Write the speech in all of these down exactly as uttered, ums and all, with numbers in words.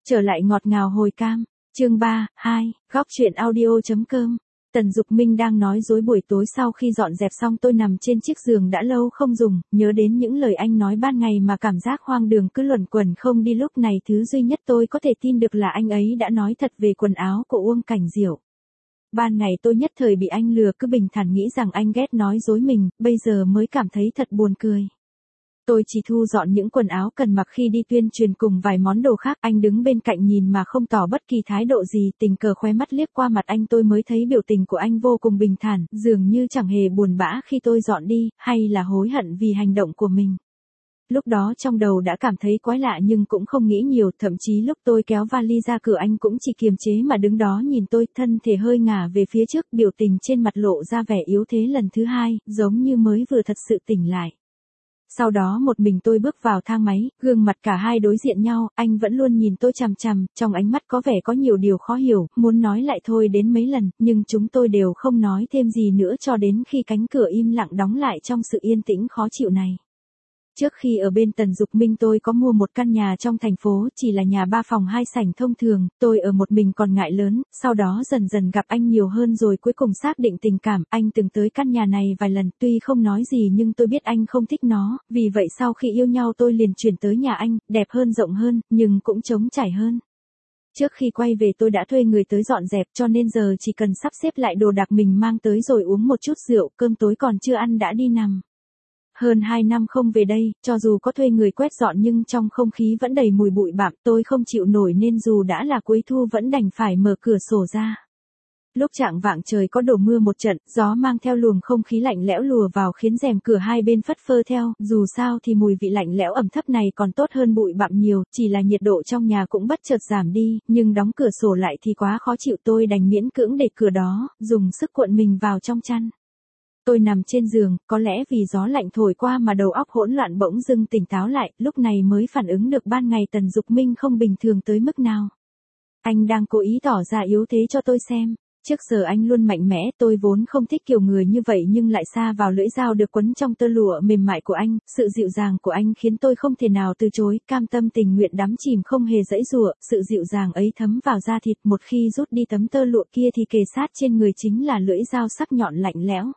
Trở lại ngọt ngào hồi cam, chương ba, hai, góc truyện audio.com. Tần Dục Minh đang nói dối buổi tối sau khi dọn dẹp xong tôi nằm trên chiếc giường đã lâu không dùng, nhớ đến những lời anh nói ban ngày mà cảm giác hoang đường cứ luẩn quẩn không đi, lúc này thứ duy nhất tôi có thể tin được là anh ấy đã nói thật về quần áo của Uông Cảnh Diệu. Ban ngày tôi nhất thời bị anh lừa, cứ bình thản nghĩ rằng anh ghét nói dối mình, bây giờ mới cảm thấy thật buồn cười. Tôi chỉ thu dọn những quần áo cần mặc khi đi tuyên truyền cùng vài món đồ khác, anh đứng bên cạnh nhìn mà không tỏ bất kỳ thái độ gì, tình cờ khóe mắt liếc qua mặt anh tôi mới thấy biểu tình của anh vô cùng bình thản, dường như chẳng hề buồn bã khi tôi dọn đi, hay là hối hận vì hành động của mình. Lúc đó trong đầu đã cảm thấy quái lạ nhưng cũng không nghĩ nhiều, thậm chí lúc tôi kéo vali ra cửa anh cũng chỉ kiềm chế mà đứng đó nhìn tôi, thân thể hơi ngả về phía trước, biểu tình trên mặt lộ ra vẻ yếu thế lần thứ hai, giống như mới vừa thật sự tỉnh lại. Sau đó một mình tôi bước vào thang máy, gương mặt cả hai đối diện nhau, anh vẫn luôn nhìn tôi chằm chằm, trong ánh mắt có vẻ có nhiều điều khó hiểu, muốn nói lại thôi đến mấy lần, nhưng chúng tôi đều không nói thêm gì nữa cho đến khi cánh cửa im lặng đóng lại trong sự yên tĩnh khó chịu này. Trước khi ở bên Tần Dục Minh tôi có mua một căn nhà trong thành phố, chỉ là nhà ba phòng hai sảnh thông thường, tôi ở một mình còn ngại lớn, sau đó dần dần gặp anh nhiều hơn rồi cuối cùng xác định tình cảm, anh từng tới căn nhà này vài lần, tuy không nói gì nhưng tôi biết anh không thích nó, vì vậy sau khi yêu nhau tôi liền chuyển tới nhà anh, đẹp hơn rộng hơn, nhưng cũng trống trải hơn. Trước khi quay về tôi đã thuê người tới dọn dẹp cho nên giờ chỉ cần sắp xếp lại đồ đạc mình mang tới rồi uống một chút rượu, cơm tối còn chưa ăn đã đi nằm. Hơn hai năm không về đây, cho dù có thuê người quét dọn nhưng trong không khí vẫn đầy mùi bụi bặm, tôi không chịu nổi nên dù đã là cuối thu vẫn đành phải mở cửa sổ ra. Lúc chạng vạng trời có đổ mưa một trận, gió mang theo luồng không khí lạnh lẽo lùa vào khiến rèm cửa hai bên phất phơ theo, dù sao thì mùi vị lạnh lẽo ẩm thấp này còn tốt hơn bụi bặm nhiều, chỉ là nhiệt độ trong nhà cũng bất chợt giảm đi, nhưng đóng cửa sổ lại thì quá khó chịu, tôi đành miễn cưỡng để cửa đó, dùng sức cuộn mình vào trong chăn. Tôi nằm trên giường, có lẽ vì gió lạnh thổi qua mà đầu óc hỗn loạn bỗng dưng tỉnh táo lại, lúc này mới phản ứng được ban ngày Tần Dục Minh không bình thường tới mức nào. Anh đang cố ý tỏ ra yếu thế cho tôi xem. Trước giờ anh luôn mạnh mẽ, tôi vốn không thích kiểu người như vậy nhưng lại sa vào lưỡi dao được quấn trong tơ lụa mềm mại của anh, sự dịu dàng của anh khiến tôi không thể nào từ chối, cam tâm tình nguyện đắm chìm không hề giãy giụa, sự dịu dàng ấy thấm vào da thịt, một khi rút đi tấm tơ lụa kia thì kề sát trên người chính là lưỡi dao sắc nhọn lạnh lẽo.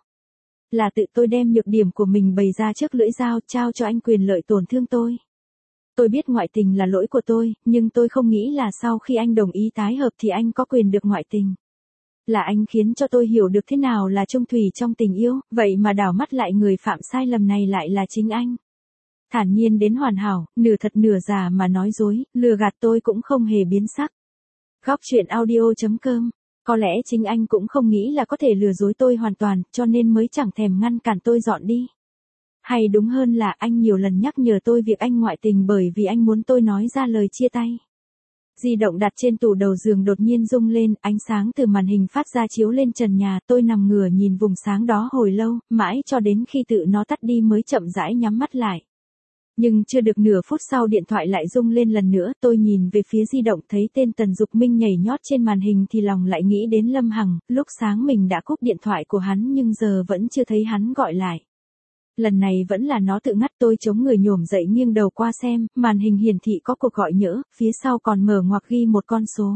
Là tự tôi đem nhược điểm của mình bày ra trước lưỡi dao, trao cho anh quyền lợi tổn thương tôi. Tôi biết ngoại tình là lỗi của tôi, nhưng tôi không nghĩ là sau khi anh đồng ý tái hợp thì anh có quyền được ngoại tình. Là anh khiến cho tôi hiểu được thế nào là chung thủy trong tình yêu, vậy mà đảo mắt lại người phạm sai lầm này lại là chính anh. Thản nhiên đến hoàn hảo, nửa thật nửa giả mà nói dối, lừa gạt tôi cũng không hề biến sắc. Góc truyện audio.com. Có lẽ chính anh cũng không nghĩ là có thể lừa dối tôi hoàn toàn, cho nên mới chẳng thèm ngăn cản tôi dọn đi. Hay đúng hơn là anh nhiều lần nhắc nhở tôi việc anh ngoại tình bởi vì anh muốn tôi nói ra lời chia tay. Di động đặt trên tủ đầu giường đột nhiên rung lên, ánh sáng từ màn hình phát ra chiếu lên trần nhà, tôi nằm ngửa nhìn vùng sáng đó hồi lâu, mãi cho đến khi tự nó tắt đi mới chậm rãi nhắm mắt lại. Nhưng chưa được nửa phút sau điện thoại lại rung lên lần nữa, tôi nhìn về phía di động thấy tên Tần Dục Minh nhảy nhót trên màn hình thì lòng lại nghĩ đến Lâm Hằng, lúc sáng mình đã cúp điện thoại của hắn nhưng giờ vẫn chưa thấy hắn gọi lại. Lần này vẫn là nó tự ngắt, tôi chống người nhổm dậy nghiêng đầu qua xem, màn hình hiển thị có cuộc gọi nhỡ, phía sau còn mở ngoặc ghi một con số.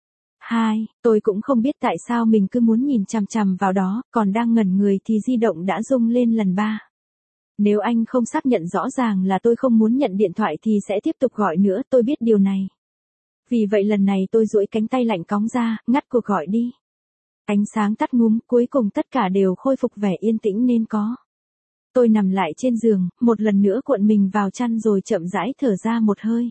Hai, tôi cũng không biết tại sao mình cứ muốn nhìn chằm chằm vào đó, còn đang ngẩn người thì di động đã rung lên lần ba. Nếu anh không xác nhận rõ ràng là tôi không muốn nhận điện thoại thì sẽ tiếp tục gọi nữa, tôi biết điều này. Vì vậy lần này tôi duỗi cánh tay lạnh cóng ra, ngắt cuộc gọi đi. Ánh sáng tắt ngúm, cuối cùng tất cả đều khôi phục vẻ yên tĩnh nên có. Tôi nằm lại trên giường, một lần nữa cuộn mình vào chăn rồi chậm rãi thở ra một hơi.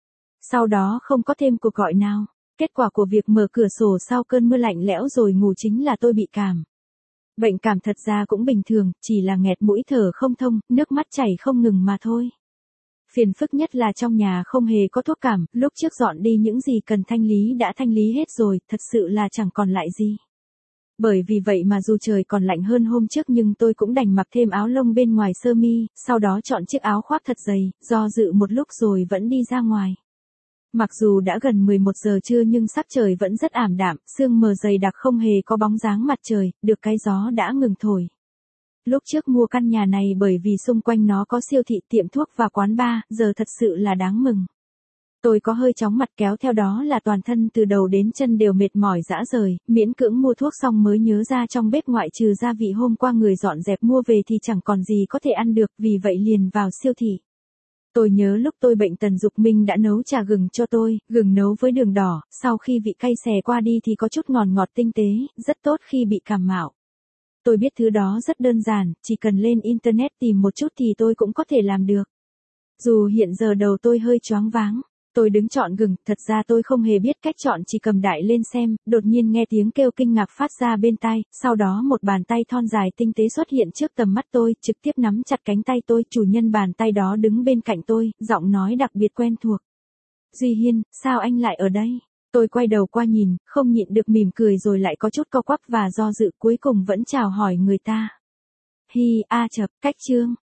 Sau đó không có thêm cuộc gọi nào. Kết quả của việc mở cửa sổ sau cơn mưa lạnh lẽo rồi ngủ chính là tôi bị cảm. Bệnh cảm thật ra cũng bình thường, chỉ là nghẹt mũi thở không thông, nước mắt chảy không ngừng mà thôi. Phiền phức nhất là trong nhà không hề có thuốc cảm, lúc trước dọn đi những gì cần thanh lý đã thanh lý hết rồi, thật sự là chẳng còn lại gì. Bởi vì vậy mà dù trời còn lạnh hơn hôm trước nhưng tôi cũng đành mặc thêm áo lông bên ngoài sơ mi, sau đó chọn chiếc áo khoác thật dày, do dự một lúc rồi vẫn đi ra ngoài. Mặc dù đã gần mười một giờ trưa nhưng sắc trời vẫn rất ảm đạm, sương mờ dày đặc không hề có bóng dáng mặt trời, được cái gió đã ngừng thổi. Lúc trước mua căn nhà này bởi vì xung quanh nó có siêu thị, tiệm thuốc và quán bar, giờ thật sự là đáng mừng. Tôi có hơi chóng mặt kéo theo đó là toàn thân từ đầu đến chân đều mệt mỏi rã rời, miễn cưỡng mua thuốc xong mới nhớ ra trong bếp ngoại trừ gia vị hôm qua người dọn dẹp mua về thì chẳng còn gì có thể ăn được, vì vậy liền vào siêu thị. Tôi nhớ lúc tôi bệnh Tần Dục Minh đã nấu trà gừng cho tôi, gừng nấu với đường đỏ, sau khi vị cay xè qua đi thì có chút ngọt ngọt tinh tế, rất tốt khi bị cảm mạo. Tôi biết thứ đó rất đơn giản, chỉ cần lên internet tìm một chút thì tôi cũng có thể làm được. Dù hiện giờ đầu tôi hơi choáng váng, tôi đứng chọn gừng, thật ra tôi không hề biết cách chọn, chỉ cầm đại lên xem, đột nhiên nghe tiếng kêu kinh ngạc phát ra bên tai, sau đó một bàn tay thon dài tinh tế xuất hiện trước tầm mắt tôi, trực tiếp nắm chặt cánh tay tôi, chủ nhân bàn tay đó đứng bên cạnh tôi, giọng nói đặc biệt quen thuộc. Duy Hiên, sao anh lại ở đây? Tôi quay đầu qua nhìn, không nhịn được mỉm cười rồi lại có chút co quắp và do dự, cuối cùng vẫn chào hỏi người ta. Hi, a chập, cách chương.